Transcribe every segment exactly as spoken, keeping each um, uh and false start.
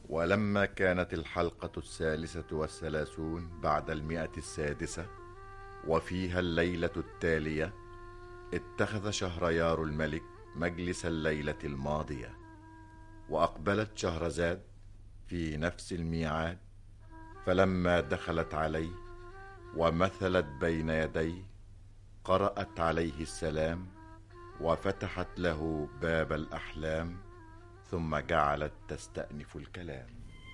ولما كانت الحلقة الثالثة والثلاثون بعد المئة السادسة وفيها الليلة التالية، اتخذ شهريار الملك مجلس الليلة الماضية، وأقبلت شهرزاد في نفس الميعاد، فلما دخلت عليه ومثلت بين يديه قرأت عليه السلام وفتحت له باب الأحلام، ثم جعلت تستأنف الكلام.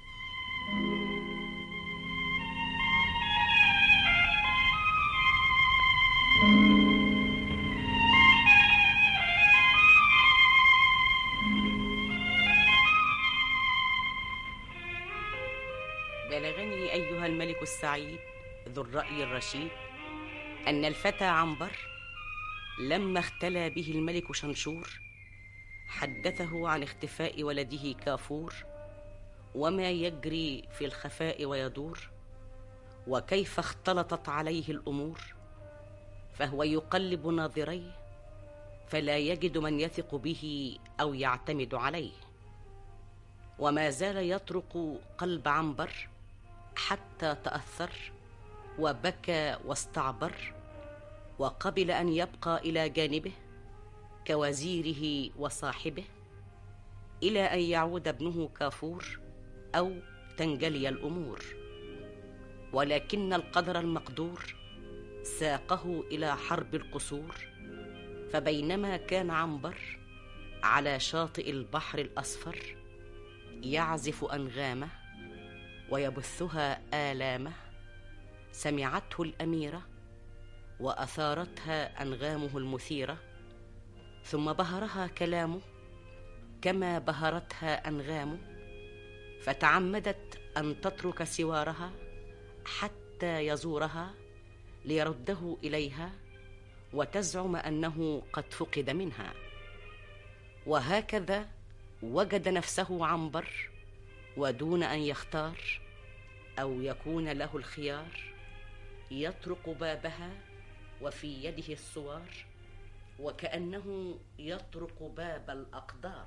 بلغني أيها الملك السعيد ذو الرأي الرشيد أن الفتى عنبر لما اختلى به الملك شنشور حدثه عن اختفاء ولده كافور، وما يجري في الخفاء ويدور، وكيف اختلطت عليه الأمور، فهو يقلب ناظريه فلا يجد من يثق به أو يعتمد عليه. وما زال يطرق قلب عنبر حتى تأثر وبكى واستعبر، وقبل أن يبقى إلى جانبه كوزيره وصاحبه إلى أن يعود ابنه كافور أو تنجلي الأمور. ولكن القدر المقدور ساقه إلى حرب القصور، فبينما كان عنبر على شاطئ البحر الأصفر يعزف أنغامه ويبثها آلامه، سمعته الأميرة وأثارتها أنغامه المثيرة، ثم بهرها كلامه كما بهرتها أنغامه، فتعمدت أن تترك سوارها حتى يزورها ليرده إليها وتزعم أنه قد فقد منها. وهكذا وجد نفسه عنبر، ودون أن يختار أو يكون له الخيار يطرق بابها وفي يده الصوار، وكأنه يطرق باب الأقدار.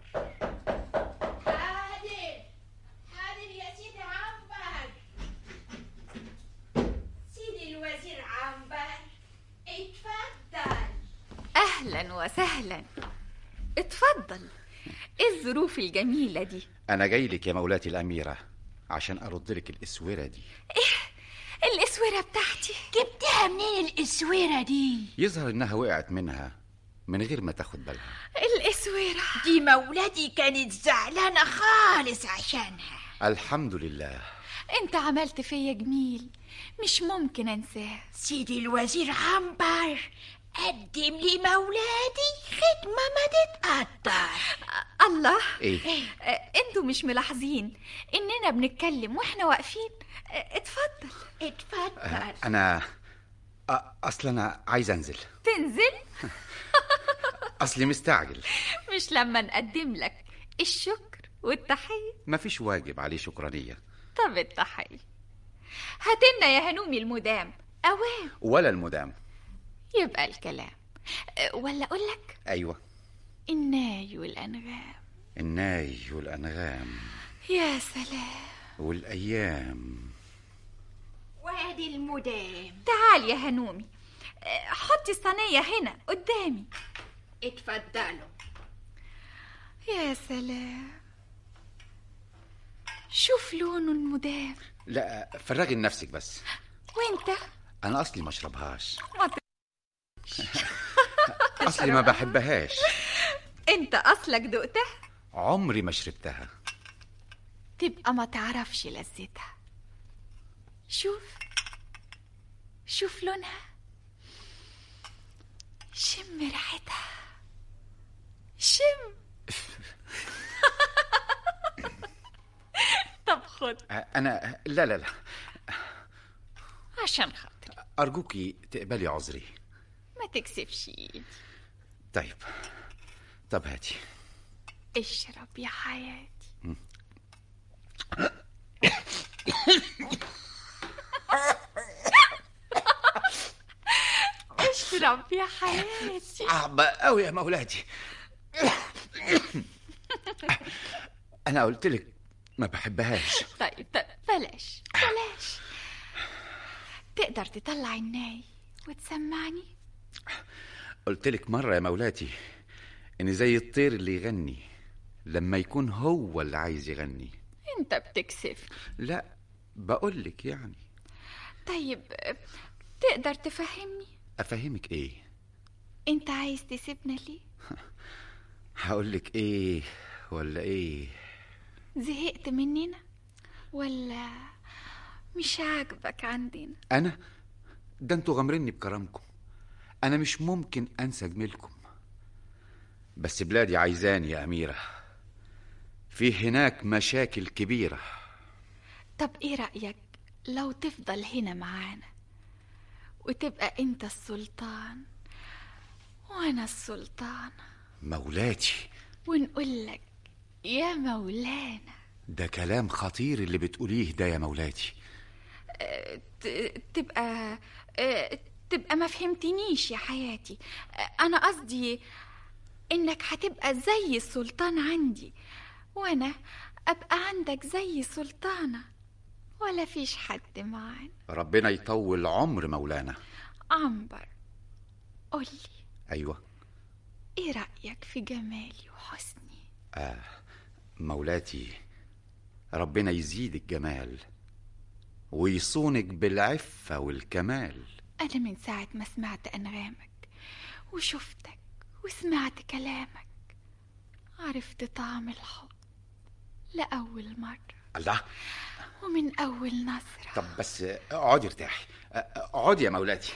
حاضر حاضر يا سيدي عنبر. سيدي الوزير عنبر، اتفضل. أهلا وسهلا، اتفضل. ايه الظروف الجميلة دي؟ أنا جاي لك يا مولاتي الأميرة عشان أرد لك الإسورة دي. إيه الإسورة بتاعتي؟ جبتها منين الإسورة دي؟ يظهر إنها وقعت منها من غير ما تاخد بالها. الإسورة دي مولاتي كانت زعلانة خالص عشانها. الحمد لله. انت عملت فيا جميل مش ممكن انساه. سيدي الوزير عنبر قدم لي مولادي خدمة ما تتقدر. الله، إيه؟ انتوا مش ملاحظين اننا بنتكلم واحنا واقفين؟ اتفضل اتفضل. أنا أصلا أنا عايز أنزل. تنزل؟ أصلي مستعجل. مش لما نقدم لك الشكر والتحية؟ مفيش واجب عليه شكرانية. طب التحية هاتلنا يا هنومي المدام أوام ولا المدام. يبقى الكلام، ولا أقول لك؟ أيوة. الناي والأنغام. الناي والأنغام. يا سلام. والأيام. وادي المدام. تعال يا هنومي، حطي الصينية هنا قدامي. اتفضلوا. يا سلام، شوف لونه المدام. لا فرغي لنفسك بس. وانت؟ أنا أصلي ما اشربهاش. ما أصلي ما بحبهاش. انت أصلك دقتها؟ عمري ما شربتها. تبقى ما تعرفش لذتها. شوف شوف لونها، شم ريحتها، شم. طب خد. أنا لا لا لا عشان خاطري أرجوكي تقبلي عذري. ما تكسفش ايدي. طيب طب هاتي. اشرب يا حياتي. اشرب يا حياتي. صعبة قوي يا مولاتي. أنا قلت لك ما بحبهاش. طيب طيب بلاش بلاش. تقدر تطلع الناي وتسمعني؟ قلتلك مرة يا مولاتي إن زي الطير اللي يغني لما يكون هو اللي عايز يغني. انت بتكسف. لا بقولك يعني. طيب تقدر تفهمني؟ أفهمك إيه؟ انت عايز تسيبنا ليه؟ هقولك إيه ولا إيه؟ زهقت مننا ولا مش عاجبك عندنا؟ أنا؟ ده انتوا غامريني بكرمكم. أنا مش ممكن أنسى جميلكم، بس بلادي عايزاني يا أميرة. في هناك مشاكل كبيرة. طب ايه رأيك لو تفضل هنا معانا وتبقى انت السلطان وانا السلطانة؟ مولاتي، ونقول لك يا مولانا. ده كلام خطير اللي بتقوليه ده يا مولاتي. أه ت- تبقى أه تبقى ما فهمتنيش يا حياتي. أه انا قصدي انك هتبقى زي السلطان عندي وانا ابقى عندك زي سلطانة، ولا فيش حد معانا. ربنا يطول عمر مولانا. عنبر قولي، أيوة، ايه رأيك في جمالي وحسني؟ آه مولاتي، ربنا يزيدك جمال ويصونك بالعفة والكمال. أنا من ساعة ما سمعت أنغامك وشفتك وسمعت كلامك عرفت طعم الحب لأول مرة. الله، ومن أول نظرة. طب بس اقعدي ارتاحي. اقعدي يا مولاتي.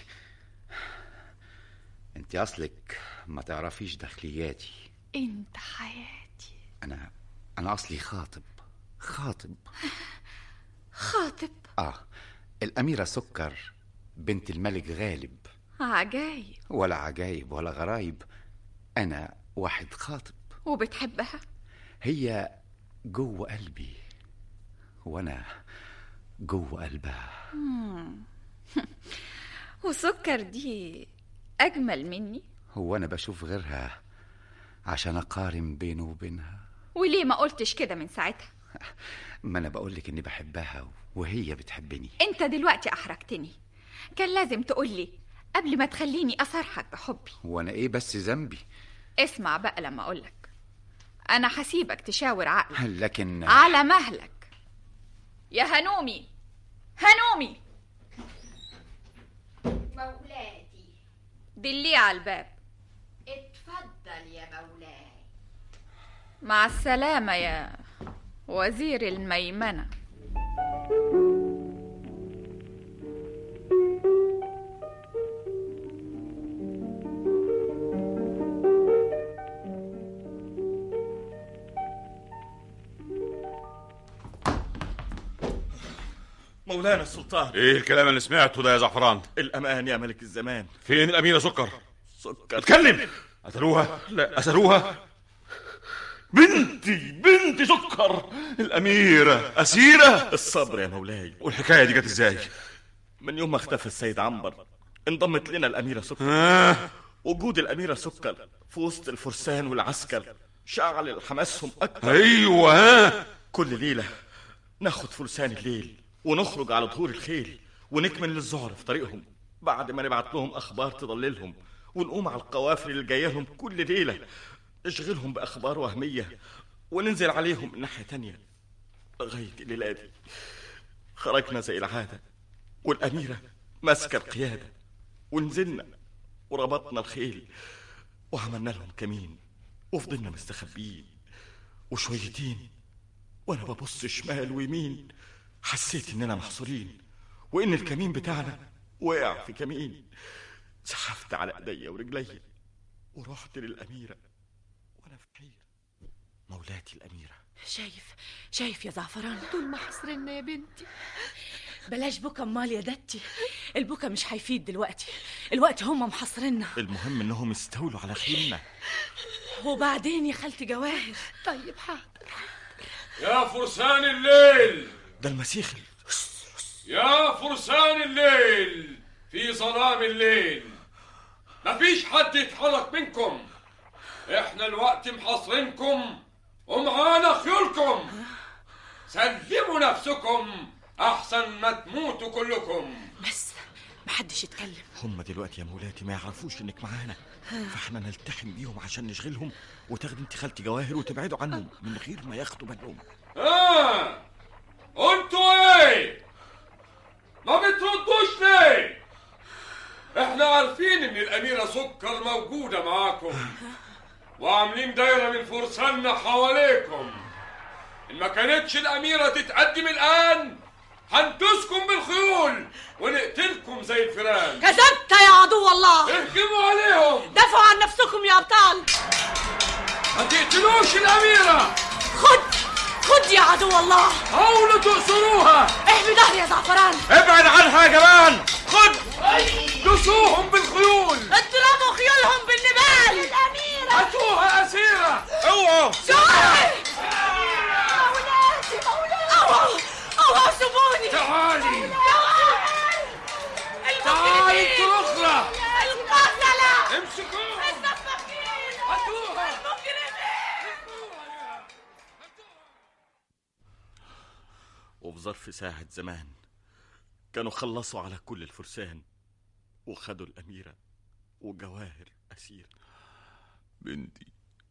انت أصلك ما تعرفيش داخلياتي. انت حياتي. أنا أنا أصلي خاطب. خاطب خاطب؟ آه الأميرة سكر بنت الملك غالب. عجايب. ولا عجايب ولا غرايب، أنا واحد خاطب. وبتحبها؟ هي جوه قلبي وأنا جوه قلبها. وسكر دي أجمل مني؟ هو أنا بشوف غيرها عشان أقارن بينه وبينها؟ وليه ما قلتش كده من ساعتها؟ ما أنا بقولك إني بحبها وهي بتحبني. انت دلوقتي أحرجتني. كان لازم تقولي قبل ما تخليني أصرحك بحبي. وأنا إيه بس ذنبي؟ اسمع بقى لما أقولك. أنا هسيبك تشاور عقلك لكن على مهلك. يا هنومي، هنومي مولاتي، دلي على الباب. اتفضل يا مولاي. مع السلامة يا وزير الميمنة. مولانا السلطان. ايه الكلام اللي سمعته ده يا زعفران؟ الأمان يا ملك الزمان. فين الأميرة سكر؟ سكر اتكلم. قتلوها؟ لا، أسروها؟ بنتي بنتي سكر الأميرة أسيرة؟ الصبر يا مولاي. والحكاية دي جت ازاي؟ من يوم ما اختفى السيد عنبر انضمت لنا الأميرة سكر. آه. وجود الأميرة سكر في وسط الفرسان والعسكر شعل حماسهم أكتر. أيوة. ها؟ كل ليلة ناخد فرسان الليل ونخرج على ظهور الخيل ونكمل للزهر في طريقهم، بعد ما نبعت لهم أخبار تضللهم، ونقوم على القوافل اللي جايه لهم كل ليلة نشغلهم بأخبار وهمية وننزل عليهم من ناحية تانية. لغاية الليلة دي خرجنا زي العادة والأميرة ماسكة القيادة، ونزلنا وربطنا الخيل وعملنا لهم كمين وفضلنا مستخبيين. وشويتين وانا ببص شمال ويمين حسيت اننا محصورين وان الكمين بتاعنا وقع في كمين. سحفت على ايديا ورجليا ورحت للأميرة وانا في حيرة. مولاتي الأميرة. شايف شايف يا زعفران؟ دول ما حصرنا يا بنتي. بلاش بكا امال يا دتي، البكا مش هيفيد دلوقتي. الوقت هم محصرنا. المهم انهم استولوا على خيلنا. وبعدين يا خالتي جواهر. طيب حاضر. يا فرسان الليل، ده المسيخ. يا فرسان الليل في ظلام الليل، مفيش حد يتحرك منكم. احنا الوقت محاصرينكم ومعانا خيولكم. سلموا نفسكم احسن ما تموتوا كلكم. بس محدش يتكلم. هم دلوقتي يا مولاتي ما يعرفوش انك معانا، فاحنا نلتحم بيهم عشان نشغلهم، وتاخدي انت خالتي جواهر وتبعدوا عنهم من غير ما ياخدوا بالهم. اه انتوا ايه ما بتردوش ليه؟ احنا عارفين ان الاميرة سكر موجودة معاكم وعاملين دايرة من فرساننا حواليكم. ان ما كانتش الاميرة تتقدم الان هندسكم بالخيول ونقتلكم زي الفيران. كذبت يا عدو الله. اهجموا عليهم. دافعوا عن نفسكم يا ابطال. ما تقتلوش الاميرة. خد خد يا عدو الله. حاولوا تأسروها. احمي ظهري يا زعفران. ابعد عنها يا جبان. خد دسوهم بالخيول. اضربوا خيولهم بالنبال. الأميرة هاتوها أسيرة. اوعوا جوهر. مولاتي مولاتي. اوعوا اوعوا سيبوني. تعالي تعالي المجرمين. انتوا الأخرى. القتلة. امسكوها. السفاكين. هاتوها. المجرمين. وفي ظرف ساعة زمان كانوا خلصوا على كل الفرسان وخدوا الأميرة وجواهر أسير. بنتي،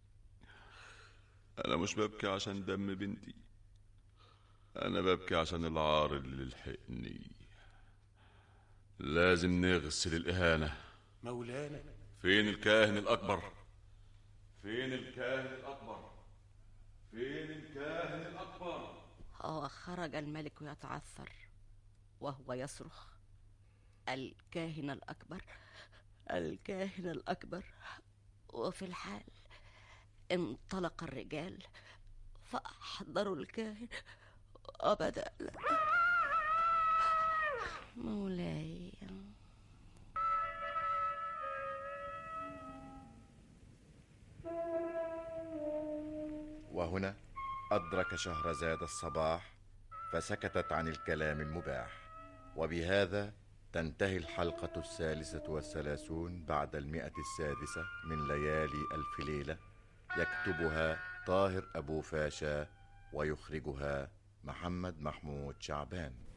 أنا مش ببكي عشان دم بنتي، أنا ببكي عشان العار اللي لحقني. لازم نغسل الإهانة. مولانا، فين الكاهن الأكبر؟ فين الكاهن الأكبر؟ فين الكاهن الأكبر؟ هو خرج الملك يتعثر وهو يصرخ: الكاهن الأكبر، الكاهن الأكبر. وفي الحال انطلق الرجال فأحضروا الكاهن وبدأ مولاي. وهنا أدرك شهرزاد الصباح فسكتت عن الكلام المباح. وبهذا تنتهي الحلقة الثالثة والثلاثون بعد المئة السادسة من ليالي ألف ليلة. يكتبها طاهر أبو فاشا ويخرجها محمد محمود شعبان.